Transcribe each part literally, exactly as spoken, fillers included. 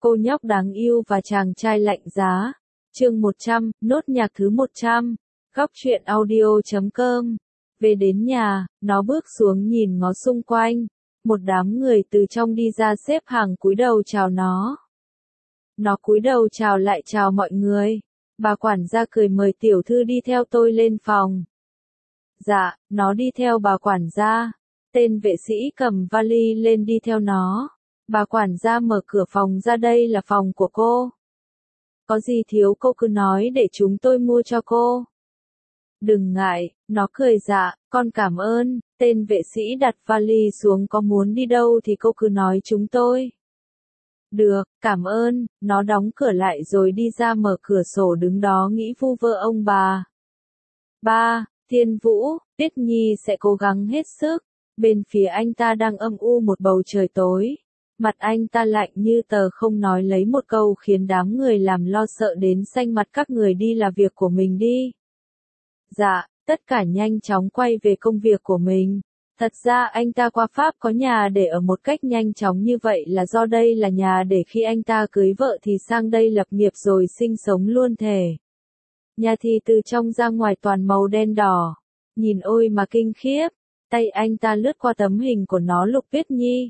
Cô nhóc đáng yêu và chàng trai lạnh giá. Chương một trăm, nốt nhạc thứ một trăm. Góc truyện audio chấm com. Về đến nhà, nó bước xuống nhìn ngó xung quanh. Một đám người từ trong đi ra xếp hàng cúi đầu chào nó. Nó cúi đầu chào lại chào mọi người. Bà quản gia cười mời tiểu thư đi theo tôi lên phòng. Dạ, nó đi theo bà quản gia. Tên vệ sĩ cầm vali lên đi theo nó. Bà quản gia mở cửa phòng ra, đây là phòng của cô. Có gì thiếu cô cứ nói để chúng tôi mua cho cô. Đừng ngại, nó cười dạ, con cảm ơn. Tên vệ sĩ đặt vali xuống, có muốn đi đâu thì cô cứ nói chúng tôi. Được, cảm ơn. Nó đóng cửa lại rồi đi ra mở cửa sổ đứng đó nghĩ vu vơ ông bà. Ba, Thiên Vũ, Tiết Nhi sẽ cố gắng hết sức. Bên phía anh ta đang âm u một bầu trời tối. Mặt anh ta lạnh như tờ, không nói lấy một câu khiến đám người làm lo sợ đến xanh mặt. Các người đi là việc của mình đi. Dạ, tất cả nhanh chóng quay về công việc của mình. Thật ra anh ta qua Pháp có nhà để ở một cách nhanh chóng như vậy là do đây là nhà để khi anh ta cưới vợ thì sang đây lập nghiệp rồi sinh sống luôn thể. Nhà thì từ trong ra ngoài toàn màu đen đỏ. Nhìn ôi mà kinh khiếp. Tay anh ta lướt qua tấm hình của nó. Lục Tuyết Nhi.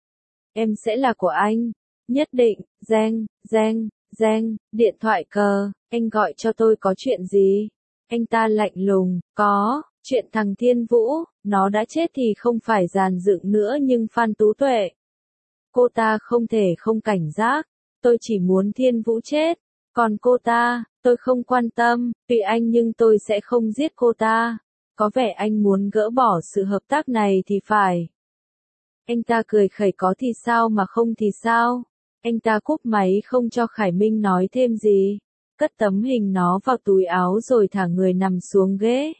Em sẽ là của anh. Nhất định. Giang, Giang, Giang, điện thoại cờ. Anh gọi cho tôi có chuyện gì? Anh ta lạnh lùng. Có, chuyện thằng Thiên Vũ. Nó đã chết thì không phải dàn dựng nữa, nhưng Phan Tú Tuệ. Cô ta không thể không cảnh giác. Tôi chỉ muốn Thiên Vũ chết. Còn cô ta, tôi không quan tâm. Tùy anh nhưng tôi sẽ không giết cô ta. Có vẻ anh muốn gỡ bỏ sự hợp tác này thì phải. Anh ta cười khẩy, có thì sao mà không thì sao. Anh ta cúp máy không cho Khải Minh nói thêm gì. Cất tấm hình nó vào túi áo rồi thả người nằm xuống ghế.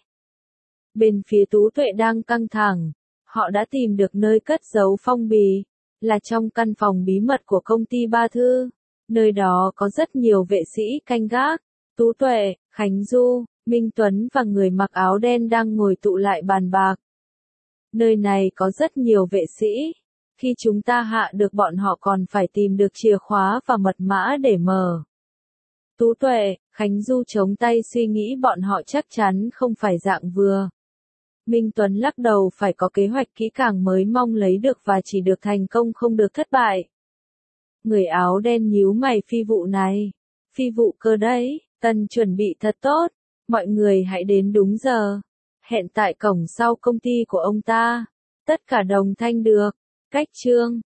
Bên phía Tú Tuệ đang căng thẳng. Họ đã tìm được nơi cất giấu phong bì. Là trong căn phòng bí mật của công ty Ba Thư. Nơi đó có rất nhiều vệ sĩ canh gác. Tú Tuệ, Khánh Du, Minh Tuấn và người mặc áo đen đang ngồi tụ lại bàn bạc. Nơi này có rất nhiều vệ sĩ. Khi chúng ta hạ được bọn họ còn phải tìm được chìa khóa và mật mã để mở. Tú Tuệ, Khánh Du chống tay suy nghĩ, bọn họ chắc chắn không phải dạng vừa. Minh Tuấn lắc đầu, phải có kế hoạch kỹ càng mới mong lấy được và chỉ được thành công không được thất bại. Người áo đen nhíu mày, phi vụ này. Phi vụ cơ đấy, Tần chuẩn bị thật tốt. Mọi người hãy đến đúng giờ. Hẹn tại cổng sau công ty của ông ta. Tất cả đồng thanh được. Cách chương.